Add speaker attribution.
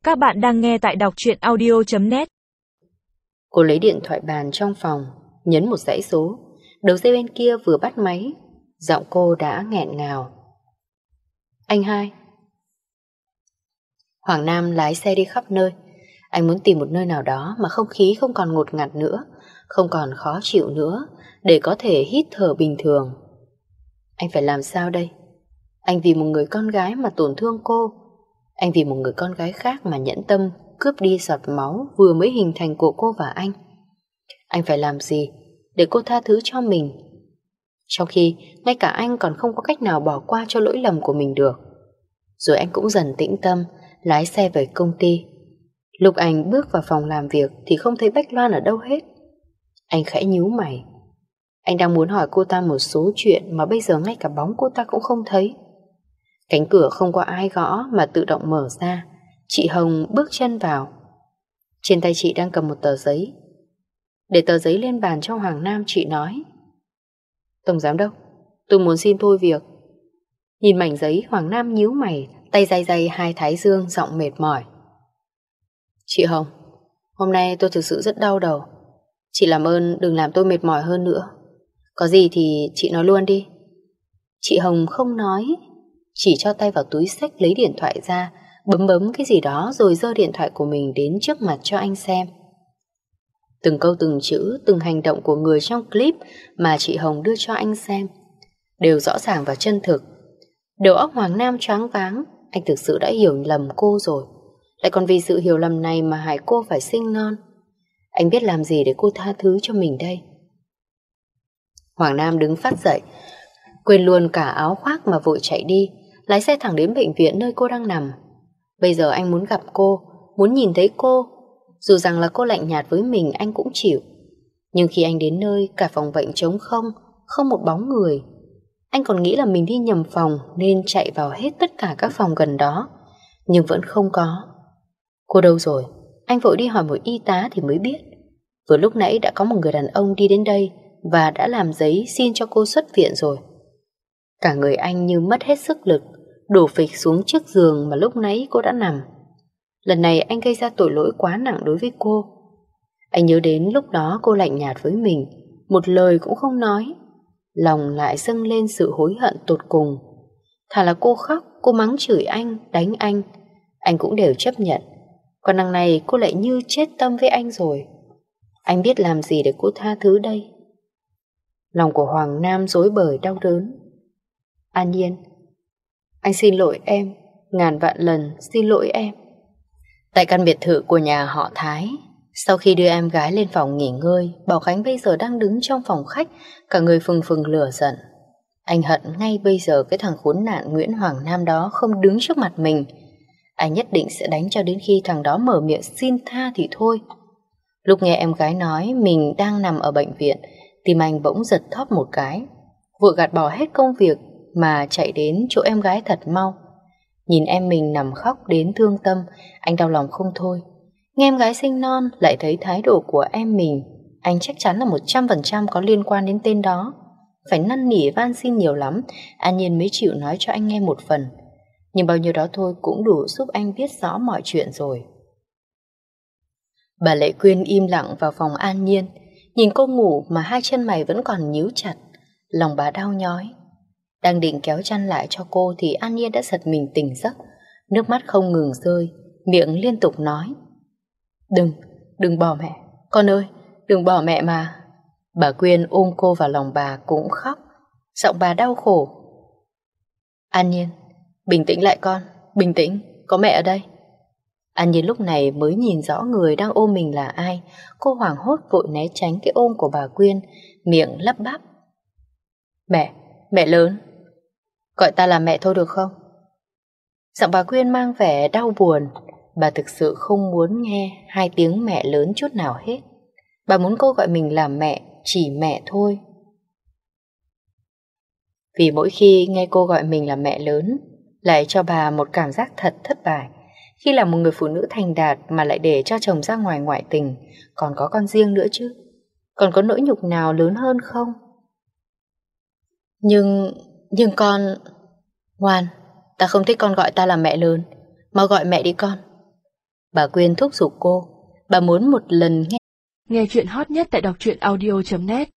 Speaker 1: Các bạn đang nghe tại đọc truyện audio.net.
Speaker 2: Cô lấy điện thoại bàn trong phòng, nhấn một dãy số. Đầu dây bên kia vừa bắt máy, giọng cô đã nghẹn ngào. Anh hai. Hoàng Nam lái xe đi khắp nơi. Anh muốn tìm một nơi nào đó mà không khí không còn ngột ngạt nữa, không còn khó chịu nữa, để có thể hít thở bình thường. Anh phải làm sao đây? Anh vì một người con gái mà tổn thương cô. Anh vì một người con gái khác mà nhẫn tâm cướp đi giọt máu vừa mới hình thành của cô và anh. Anh phải làm gì để cô tha thứ cho mình, trong khi ngay cả anh còn không có cách nào bỏ qua cho lỗi lầm của mình được. Rồi anh cũng dần tĩnh tâm, lái xe về công ty. Lúc anh bước vào phòng làm việc thì không thấy Bách Loan ở đâu hết. Anh khẽ nhíu mày. Anh đang muốn hỏi cô ta một số chuyện mà bây giờ ngay cả bóng cô ta cũng không thấy. Cánh cửa không có ai gõ mà tự động mở ra. Chị Hồng bước chân vào. Trên tay chị đang cầm một tờ giấy. Để tờ giấy lên bàn cho Hoàng Nam, chị nói: Tổng giám đốc, tôi muốn xin thôi việc. Nhìn mảnh giấy, Hoàng Nam nhíu mày, tay day day hai thái dương, giọng mệt mỏi. Chị Hồng, hôm nay tôi thực sự rất đau đầu. Chị làm ơn đừng làm tôi mệt mỏi hơn nữa. Có gì thì chị nói luôn đi. Chị Hồng không nói, chỉ cho tay vào túi xách lấy điện thoại ra, bấm cái gì đó rồi giơ điện thoại của mình đến trước mặt cho anh xem. Từng câu từng chữ, từng hành động của người trong clip mà chị Hồng đưa cho anh xem đều rõ ràng và chân thực. Đầu óc Hoàng Nam choáng váng. Anh thực sự đã hiểu lầm cô rồi, lại còn vì sự hiểu lầm này mà hại cô phải sinh non. Anh biết làm gì để cô tha thứ cho mình đây? Hoàng Nam đứng phát dậy, quên luôn cả áo khoác mà vội chạy đi, lái xe thẳng đến bệnh viện nơi cô đang nằm. Bây giờ anh muốn gặp cô, muốn nhìn thấy cô. Dù rằng là cô lạnh nhạt với mình anh cũng chịu. Nhưng khi anh đến nơi, cả phòng bệnh trống không, không một bóng người. Anh còn nghĩ là mình đi nhầm phòng nên chạy vào hết tất cả các phòng gần đó, nhưng vẫn không có. Cô đâu rồi? Anh vội đi hỏi một y tá thì mới biết vừa lúc nãy đã có một người đàn ông đi đến đây và đã làm giấy xin cho cô xuất viện rồi. Cả người anh như mất hết sức lực, đổ phịch xuống chiếc giường mà lúc nãy cô đã nằm. Lần này anh gây ra tội lỗi quá nặng đối với cô. Anh nhớ đến lúc đó cô lạnh nhạt với mình, một lời cũng không nói. Lòng lại dâng lên sự hối hận tột cùng. Thà là cô khóc, cô mắng chửi anh, đánh anh cũng đều chấp nhận. Còn đằng này cô lại như chết tâm với anh rồi. Anh biết làm gì để cô tha thứ đây? Lòng của Hoàng Nam rối bời đau đớn. An Nhiên, anh xin lỗi em, ngàn vạn lần xin lỗi em. Tại căn biệt thự của nhà họ Thái, sau khi đưa em gái lên phòng nghỉ ngơi, Bảo Khánh bây giờ đang đứng trong phòng khách, cả người phừng phừng lửa giận. Anh hận ngay bây giờ cái thằng khốn nạn Nguyễn Hoàng Nam đó không đứng trước mặt mình. Anh nhất định sẽ đánh cho đến khi thằng đó mở miệng xin tha thì thôi. Lúc nghe em gái nói mình đang nằm ở bệnh viện, tim anh bỗng giật thóp một cái, vội gạt bỏ hết công việc mà chạy đến chỗ em gái thật mau. Nhìn em mình nằm khóc đến thương tâm, anh đau lòng không thôi. Nghe em gái sinh non lại thấy thái độ của em mình, anh chắc chắn là 100% có liên quan đến tên đó. Phải năn nỉ van xin nhiều lắm, An Nhiên mới chịu nói cho anh nghe một phần. Nhưng bao nhiêu đó thôi cũng đủ giúp anh biết rõ mọi chuyện rồi. Bà Lệ Quyên im lặng vào phòng An Nhiên, nhìn cô ngủ mà hai chân mày vẫn còn nhíu chặt. Lòng bà đau nhói. Đang định kéo chăn lại cho cô thì An Nhiên đã giật mình tỉnh giấc, nước mắt không ngừng rơi, miệng liên tục nói: Đừng bỏ mẹ, con ơi, đừng bỏ mẹ mà. Bà Quyên ôm cô vào lòng bà cũng khóc, giọng bà đau khổ. An Nhiên, bình tĩnh lại con, bình tĩnh, có mẹ ở đây. An Nhiên lúc này mới nhìn rõ người đang ôm mình là ai. Cô hoảng hốt vội né tránh cái ôm của bà Quyên, miệng lắp bắp: Mẹ lớn, gọi ta là mẹ thôi được không? Giọng bà Quyên mang vẻ đau buồn. Bà thực sự không muốn nghe hai tiếng mẹ lớn chút nào hết. Bà muốn cô gọi mình là mẹ, chỉ mẹ thôi. Vì mỗi khi nghe cô gọi mình là mẹ lớn, lại cho bà một cảm giác thật thất bại. Khi là một người phụ nữ thành đạt mà lại để cho chồng ra ngoài ngoại tình, còn có con riêng nữa chứ. Còn có nỗi nhục nào lớn hơn không? Nhưng con... Ngoan, ta không thích con gọi ta là mẹ lớn, mau gọi mẹ đi con. Bà Quyên thúc giục cô. Bà muốn một lần
Speaker 1: Nghe chuyện hot nhất tại đọc truyện audio.net